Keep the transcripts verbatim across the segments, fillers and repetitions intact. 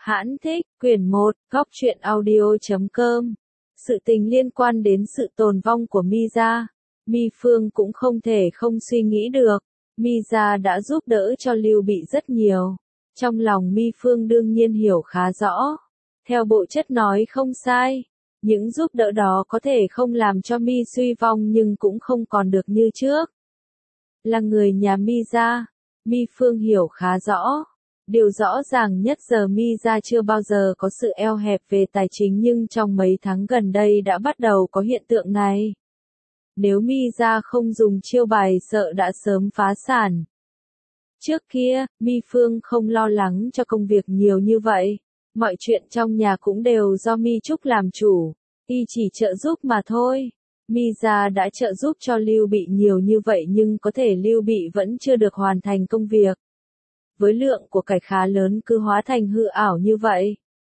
Hãn thích, quyển một, góc truyện audio chấm com. Sự tình liên quan đến sự tồn vong của Mi gia, Mi Phương cũng không thể không suy nghĩ được. Mi gia đã giúp đỡ cho Lưu Bị rất nhiều. Trong lòng Mi Phương đương nhiên hiểu khá rõ. Theo bộ chất nói không sai. Những giúp đỡ đó có thể không làm cho Mi suy vong nhưng cũng không còn được như trước. Là người nhà Mi gia, Mi Phương hiểu khá rõ. Điều rõ ràng nhất giờ Mi gia chưa bao giờ có sự eo hẹp về tài chính nhưng trong mấy tháng gần đây đã bắt đầu có hiện tượng này. Nếu Mi gia không dùng chiêu bài sợ đã sớm phá sản. Trước kia, Mi Phương không lo lắng cho công việc nhiều như vậy. Mọi chuyện trong nhà cũng đều do Mi Trúc làm chủ. Y chỉ trợ giúp mà thôi. Mi gia đã trợ giúp cho Lưu Bị nhiều như vậy nhưng có thể Lưu Bị vẫn chưa được hoàn thành công việc. Với lượng của cải khá lớn cứ hóa thành hư ảo như vậy.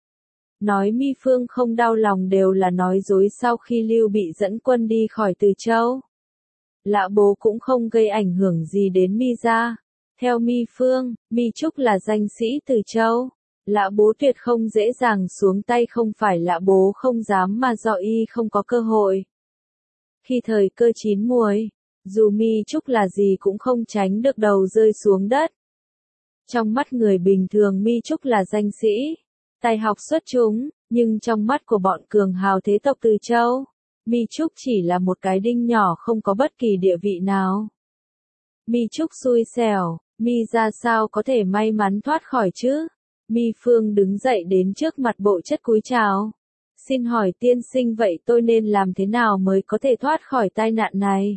Nói Mi Phương không đau lòng đều là nói dối sau khi Lưu Bị dẫn quân đi khỏi Từ Châu. Lã Bố cũng không gây ảnh hưởng gì đến Mi gia. Theo Mi Phương, Mi Trúc là danh sĩ Từ Châu. Lã Bố tuyệt không dễ dàng xuống tay không phải Lã Bố không dám mà do y không có cơ hội. Khi thời cơ chín muồi, dù Mi Trúc là gì cũng không tránh được đầu rơi xuống đất. Trong mắt người bình thường Mi Trúc là danh sĩ, tài học xuất chúng, nhưng trong mắt của bọn cường hào thế tộc Từ Châu, Mi Trúc chỉ là một cái đinh nhỏ không có bất kỳ địa vị nào. Mi Trúc xui xẻo, Mi ra sao có thể may mắn thoát khỏi chứ? Mi Phương đứng dậy đến trước mặt bộ chất cúi chào. Xin hỏi tiên sinh vậy tôi nên làm thế nào mới có thể thoát khỏi tai nạn này?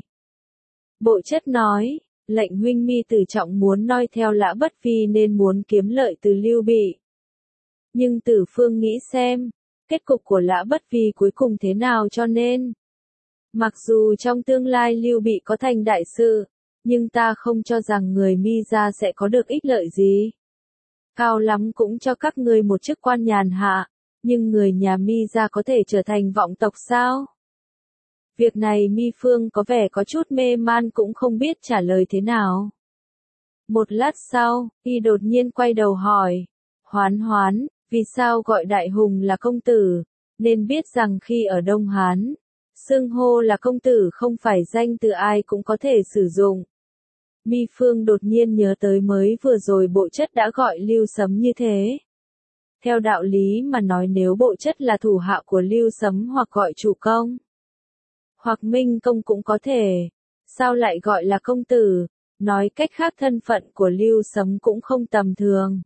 Bộ chất nói. Lệnh huynh Mi Tử Trọng muốn noi theo Lã Bất Vi nên muốn kiếm lợi từ Lưu Bị. Nhưng Tử Phương nghĩ xem, kết cục của Lã Bất Vi cuối cùng thế nào cho nên. Mặc dù trong tương lai Lưu Bị có thành đại sự, nhưng ta không cho rằng người Mi gia sẽ có được ích lợi gì. Cao lắm cũng cho các ngươi một chức quan nhàn hạ, nhưng người nhà Mi gia có thể trở thành vọng tộc sao? Việc này Mi Phương có vẻ có chút mê man cũng không biết trả lời thế nào. Một lát sau, y đột nhiên quay đầu hỏi. Hoán Hoán, vì sao gọi Đại Hùng là công tử? Nên biết rằng khi ở Đông Hán, xưng hô là công tử không phải danh từ ai cũng có thể sử dụng. Mi Phương đột nhiên nhớ tới mới vừa rồi bộ chất đã gọi Lưu Sấm như thế. Theo đạo lý mà nói nếu bộ chất là thủ hạ của Lưu Sấm hoặc gọi chủ công, hoặc Minh Công cũng có thể. Sao lại gọi là công tử? Nói cách khác thân phận của Lưu Sấm cũng không tầm thường.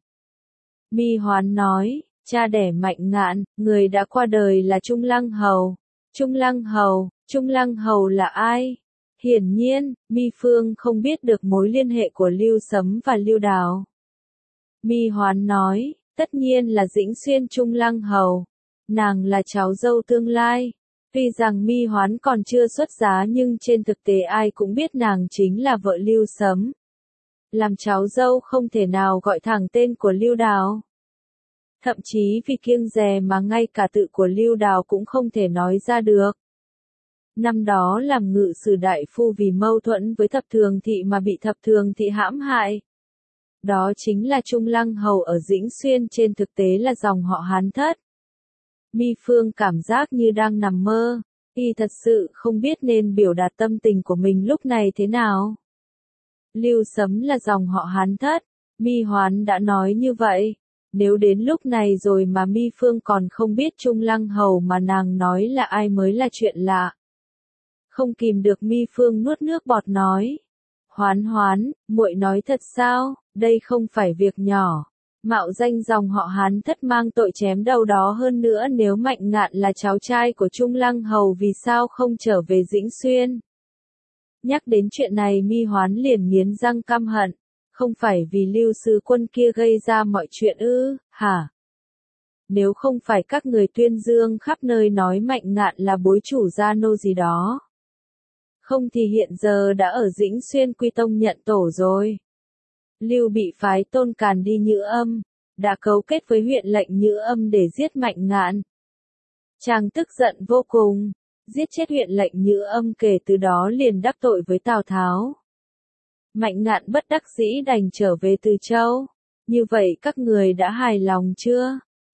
Mi Hoán nói, cha đẻ Mạnh Ngạn, người đã qua đời là Trung Lăng Hầu. Trung Lăng Hầu, Trung Lăng Hầu là ai? Hiển nhiên, Mi Phương không biết được mối liên hệ của Lưu Sấm và Lưu Đào. Mi Hoán nói, tất nhiên là Dĩnh Xuyên Trung Lăng Hầu. Nàng là cháu dâu tương lai. Tuy rằng Mi Hoán còn chưa xuất giá nhưng trên thực tế ai cũng biết nàng chính là vợ Lưu Sấm. Làm cháu dâu không thể nào gọi thẳng tên của Lưu Đào. Thậm chí vì kiêng dè mà ngay cả tự của Lưu Đào cũng không thể nói ra được. Năm đó làm ngự sử đại phu vì mâu thuẫn với Thập Thường Thị mà bị Thập Thường Thị hãm hại. Đó chính là Trung Lăng Hầu ở Dĩnh Xuyên trên thực tế là dòng họ Hán Thất. Mi Phương cảm giác như đang nằm mơ, y thật sự không biết nên biểu đạt tâm tình của mình lúc này thế nào. Lưu Sấm là dòng họ Hán Thất, Mi Hoán đã nói như vậy, nếu đến lúc này rồi mà Mi Phương còn không biết Trung Lăng Hầu mà nàng nói là ai mới là chuyện lạ. Không kìm được Mi Phương nuốt nước bọt nói, Hoán Hoán, muội nói thật sao, đây không phải việc nhỏ. Mạo danh dòng họ Hán Thất mang tội chém đầu đó hơn nữa nếu Mạnh Ngạn là cháu trai của Trung Lăng Hầu vì sao không trở về Dĩnh Xuyên. Nhắc đến chuyện này Mi Hoán liền nghiến răng căm hận, không phải vì Lưu Sứ Quân kia gây ra mọi chuyện ư, hả? Nếu không phải các người tuyên dương khắp nơi nói Mạnh Ngạn là bối chủ gia nô gì đó. Không thì hiện giờ đã ở Dĩnh Xuyên quy tông nhận tổ rồi. Lưu Bị phái Tôn Càn đi Nhữ Âm, đã cấu kết với huyện lệnh Nhữ Âm để giết Mạnh Ngạn. Chàng tức giận vô cùng, giết chết huyện lệnh Nhữ Âm kể từ đó liền đắc tội với Tào Tháo. Mạnh Ngạn bất đắc dĩ đành trở về Từ Châu. Như vậy các người đã hài lòng chưa?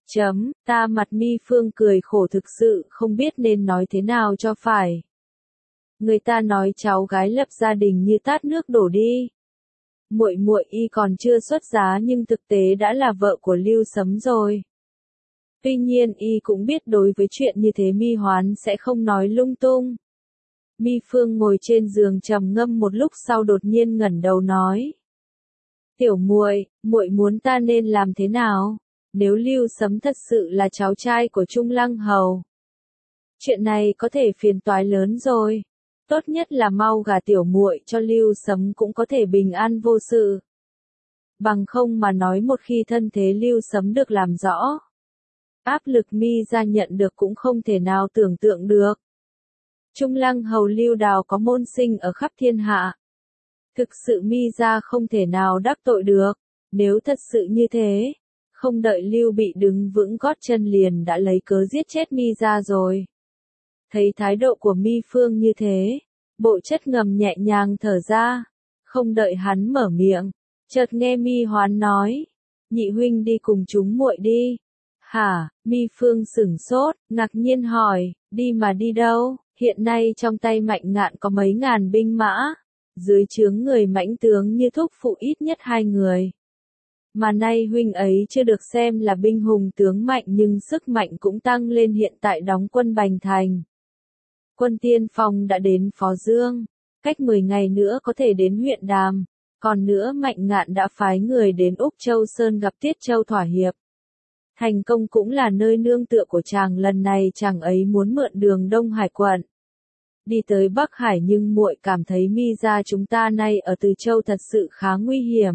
Chấm, ta mặt Mi Phương cười khổ thực sự không biết nên nói thế nào cho phải. Người ta nói cháu gái lập gia đình như tát nước đổ đi. Muội muội y còn chưa xuất giá nhưng thực tế đã là vợ của Lưu Sấm rồi. Tuy nhiên y cũng biết đối với chuyện như thế Mi Hoán sẽ không nói lung tung. Mi Phương ngồi trên giường trầm ngâm một lúc sau đột nhiên ngẩng đầu nói: "Tiểu muội, muội muốn ta nên làm thế nào? Nếu Lưu Sấm thật sự là cháu trai của Trung Lăng Hầu, chuyện này có thể phiền toái lớn rồi. Tốt nhất là mau gả tiểu muội cho Lưu Sấm cũng có thể bình an vô sự. Bằng không mà nói một khi thân thế Lưu Sấm được làm rõ, áp lực Mi gia nhận được cũng không thể nào tưởng tượng được. Trung Lăng Hầu Lưu Đào có môn sinh ở khắp thiên hạ. Thực sự Mi gia không thể nào đắc tội được. Nếu thật sự như thế, không đợi Lưu Bị đứng vững gót chân liền đã lấy cớ giết chết Mi gia rồi." Thấy thái độ của Mi Phương như thế, Bộ Chất ngầm nhẹ nhàng thở ra, không đợi hắn mở miệng, chợt nghe Mi Hoán nói: "Nhị huynh đi cùng chúng muội đi." "Hả?" Mi Phương sửng sốt, ngạc nhiên hỏi: "Đi mà đi đâu?" Hiện nay trong tay Mạnh Ngạn có mấy ngàn binh mã, dưới trướng người mãnh tướng như thúc phụ ít nhất hai người. Mà nay huynh ấy chưa được xem là binh hùng tướng mạnh nhưng sức mạnh cũng tăng lên, hiện tại đóng quân Bành Thành. Quân tiên phong đã đến Phó Dương, cách mười ngày nữa có thể đến huyện Đàm, còn nữa Mạnh Ngạn đã phái người đến Úc Châu Sơn gặp Tiết Châu thỏa hiệp. Thành Công cũng là nơi nương tựa của chàng, lần này chàng ấy muốn mượn đường Đông Hải quận đi tới Bắc Hải, nhưng muội cảm thấy Mi gia chúng ta nay ở Từ Châu thật sự khá nguy hiểm.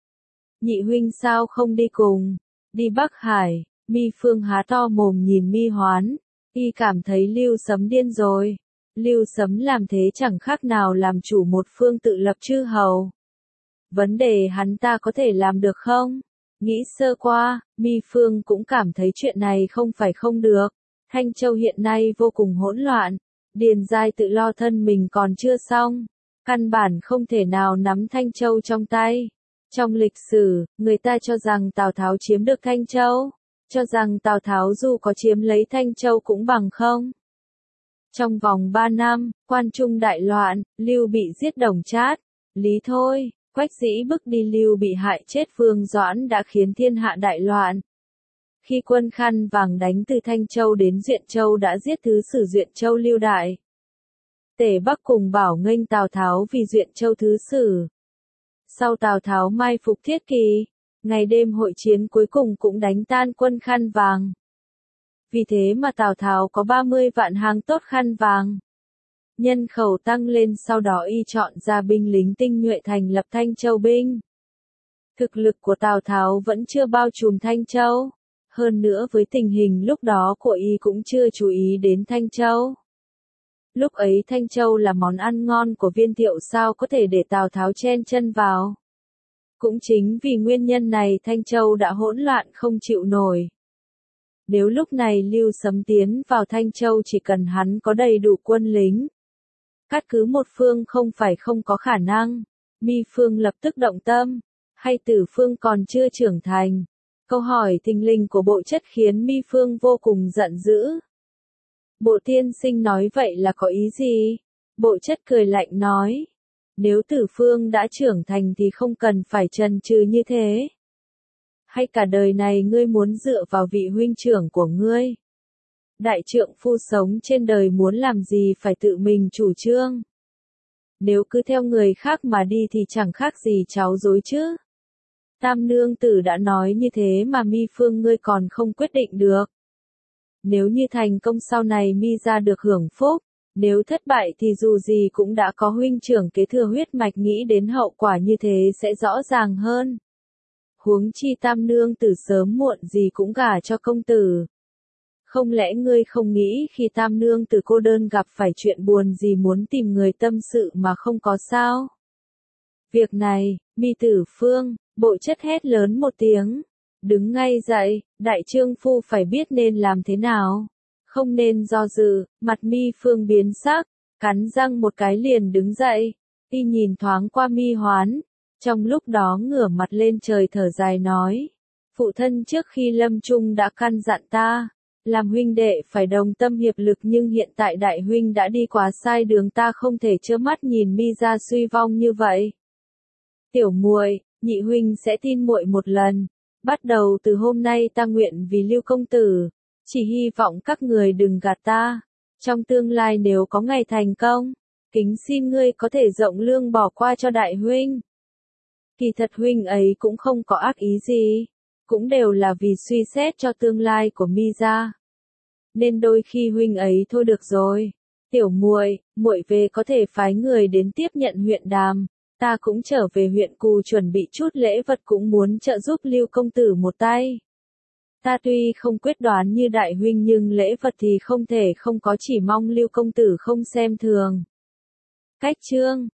Nhị huynh sao không đi cùng? Đi Bắc Hải? Mi Phương há to mồm nhìn Mi Hoán, y cảm thấy Lưu Sấm điên rồi. Lưu Sấm làm thế chẳng khác nào làm chủ một phương tự lập chư hầu. Vấn đề hắn ta có thể làm được không? Nghĩ sơ qua, Mi Phương cũng cảm thấy chuyện này không phải không được. Thanh Châu hiện nay vô cùng hỗn loạn. Điền Giai tự lo thân mình còn chưa xong, căn bản không thể nào nắm Thanh Châu trong tay. Trong lịch sử, người ta cho rằng Tào Tháo chiếm được Thanh Châu, cho rằng Tào Tháo dù có chiếm lấy Thanh Châu cũng bằng không. Trong vòng ba năm, Quan Trung đại loạn, Lưu Bị giết Đồng Trát, Lý Thôi, Quách Dĩ bức đi Lưu Bị hại chết Vương Doãn đã khiến thiên hạ đại loạn. Khi quân Khăn Vàng đánh từ Thanh Châu đến Duyện Châu đã giết thứ sử Duyện Châu Lưu Đại. Tề Bắc cùng bảo nghênh Tào Tháo vì Duyện Châu thứ sử. Sau Tào Tháo mai phục Thiết Kỳ, ngày đêm hội chiến cuối cùng cũng đánh tan quân Khăn Vàng. Vì thế mà Tào Tháo có ba mươi vạn hàng tốt Khăn Vàng. Nhân khẩu tăng lên, sau đó y chọn ra binh lính tinh nhuệ thành lập Thanh Châu binh. Thực lực của Tào Tháo vẫn chưa bao trùm Thanh Châu. Hơn nữa với tình hình lúc đó của y cũng chưa chú ý đến Thanh Châu. Lúc ấy Thanh Châu là món ăn ngon của Viên Thiệu, sao có thể để Tào Tháo chen chân vào. Cũng chính vì nguyên nhân này Thanh Châu đã hỗn loạn không chịu nổi. Nếu lúc này Lưu Sấm tiến vào Thanh Châu, chỉ cần hắn có đầy đủ quân lính, cắt cứ một phương không phải không có khả năng. Mi Phương lập tức động tâm, hay Tử Phương còn chưa trưởng thành? Câu hỏi thình lình của Bộ Chất khiến Mi Phương vô cùng giận dữ. Bộ tiên sinh nói vậy là có ý gì? Bộ Chất cười lạnh nói. Nếu Tử Phương đã trưởng thành thì không cần phải chần chừ như thế. Hay cả đời này ngươi muốn dựa vào vị huynh trưởng của ngươi? Đại trượng phu sống trên đời muốn làm gì phải tự mình chủ trương. Nếu cứ theo người khác mà đi thì chẳng khác gì cháu dối chứ. Tam nương tử đã nói như thế mà Mi Phương ngươi còn không quyết định được. Nếu như thành công sau này Mi gia được hưởng phúc, nếu thất bại thì dù gì cũng đã có huynh trưởng kế thừa huyết mạch, nghĩ đến hậu quả như thế sẽ rõ ràng hơn. Huống chi tam nương tử sớm muộn gì cũng gả cho công tử. Không lẽ ngươi không nghĩ khi tam nương tử cô đơn gặp phải chuyện buồn gì muốn tìm người tâm sự mà không có sao? Việc này, Mi Tử Phương, Bộ Chất hét lớn một tiếng. Đứng ngay dậy, đại trương phu phải biết nên làm thế nào. Không nên do dự, mặt Mi Phương biến sắc, cắn răng một cái liền đứng dậy. Y nhìn thoáng qua Mi Hoán, trong lúc đó ngửa mặt lên trời thở dài nói. Phụ thân trước khi lâm chung đã căn dặn ta, làm huynh đệ phải đồng tâm hiệp lực, nhưng hiện tại đại huynh đã đi quá sai đường, ta không thể trơ mắt nhìn Mi gia suy vong như vậy. Tiểu muội, nhị huynh sẽ tin muội một lần. Bắt đầu từ hôm nay ta nguyện vì Lưu công tử, chỉ hy vọng các người đừng gạt ta. Trong tương lai nếu có ngày thành công, kính xin ngươi có thể rộng lương bỏ qua cho đại huynh. Kỳ thật huynh ấy cũng không có ác ý gì, cũng đều là vì suy xét cho tương lai của Mi gia. Nên đôi khi huynh ấy thôi được rồi. Tiểu muội, muội về có thể phái người đến tiếp nhận huyện Đàm, ta cũng trở về huyện Cù chuẩn bị chút lễ vật, cũng muốn trợ giúp Lưu công tử một tay. Ta tuy không quyết đoán như đại huynh nhưng lễ vật thì không thể không có, chỉ mong Lưu công tử không xem thường. Cách chương